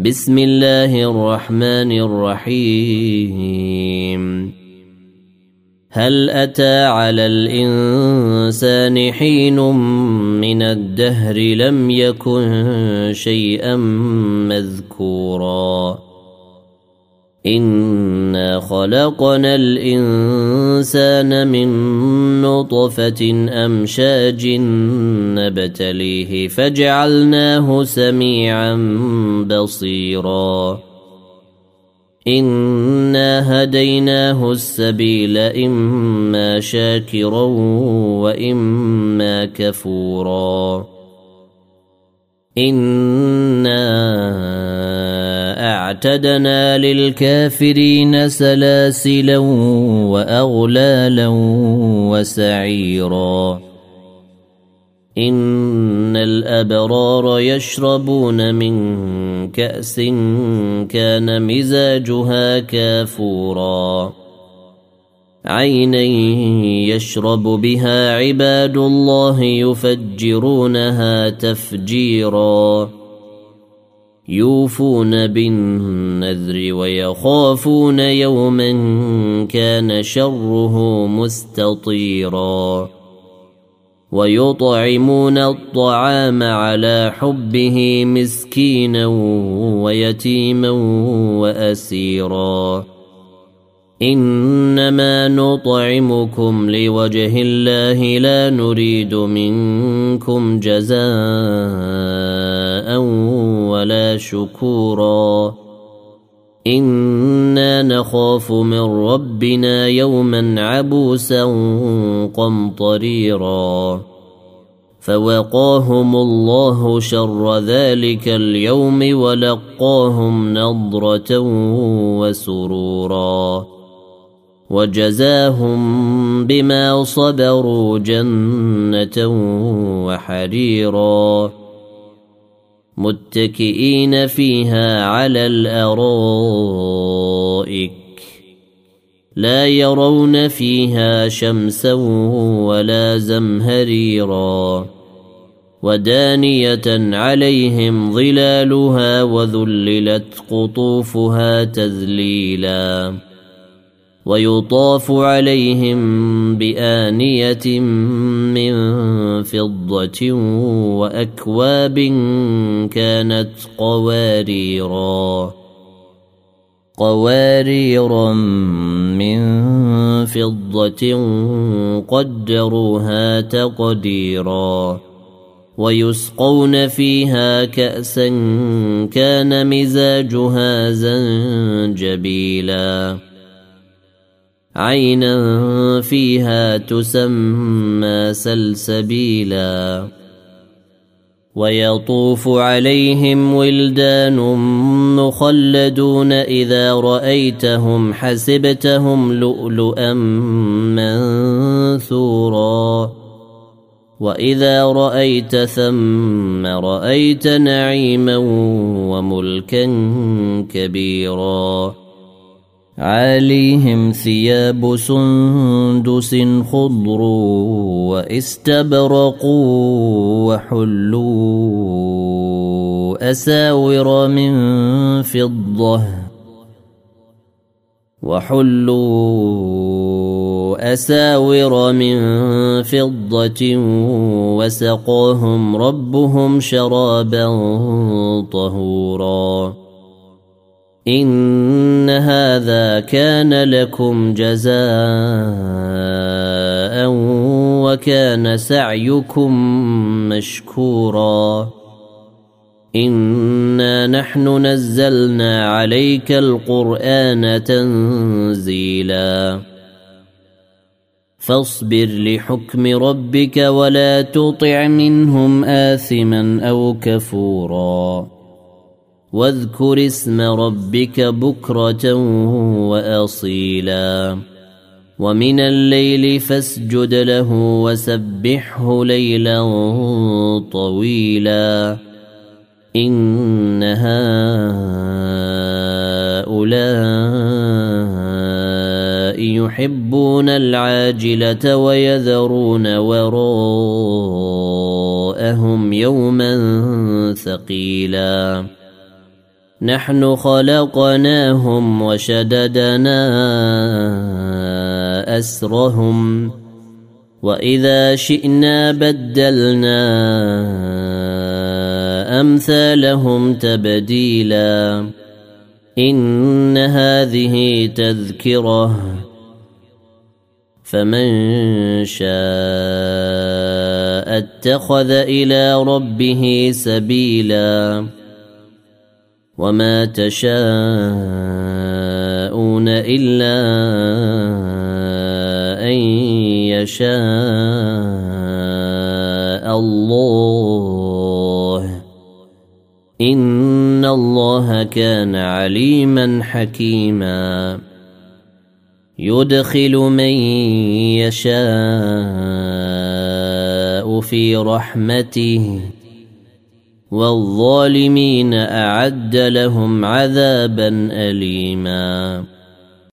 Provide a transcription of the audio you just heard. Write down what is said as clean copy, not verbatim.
بسم الله الرحمن الرحيم هل أتى على الإنسان حين من الدهر لم يكن شيئا مذكورا إنا خلقنا الإنسان من نطفة أمشاج نبتليه فجعلناه سميعا بصيرا إنا هديناه السبيل إما شاكرا وإما كفورا إنا أعتدنا للكافرين سلاسلا وأغلالا وسعيرا إن الأبرار يشربون من كأس كان مزاجها كافورا عينا يشرب بها عباد الله يفجرونها تفجيرا يوفون بالنذر ويخافون يوما كان شره مستطيرا ويطعمون الطعام على حبه مسكينا ويتيما وأسيرا إنما نطعمكم لوجه الله لا نريد منكم جزاء ولا شكورا إنا نخاف من ربنا يوما عبوسا قمطريرا فوقاهم الله شر ذلك اليوم ولقاهم نضرة وسرورا وجزاهم بما صبروا جنة وحريرا متكئين فيها على الأرائك لا يرون فيها شمسا ولا زمهريرا ودانية عليهم ظلالها وذللت قطوفها تذليلا ويطاف عليهم بآنية من فضة وأكواب كانت قواريرا من فضة قدروها تقديرا ويسقون فيها كأسا كان مزاجها زنجبيلا عينا فيها تسمى سلسبيلا ويطوف عليهم ولدان مخلدون إذا رأيتهم حسبتهم لؤلؤا منثورا وإذا رأيت ثم رأيت نعيما وملكا كبيرا عليهم ثياب سندس خضر واستبرق وحلوا أساور من فضة وسقاهم ربهم شرابا طهورا إن هذا كان لكم جزاء وكان سعيكم مشكورا إنا نحن نزلنا عليك القرآن تنزيلا فاصبر لحكم ربك ولا تطع منهم آثما أو كفورا واذكر اسم ربك بكرة وأصيلا ومن الليل فاسجد له وسبحه ليلا طويلا إن هؤلاء يحبون العاجلة ويذرون وراءهم يوما ثقيلا نحن خلقناهم وشددنا أسرهم وإذا شئنا بدلنا أمثالهم تبديلا إن هذه تذكرة فمن شاء اتخذ إلى ربه سبيلا وما تشاءون إلا أن يشاء الله إن الله كان عليما حكيما يدخل من يشاء في رحمته والظالمين أعد لهم عذابا أليما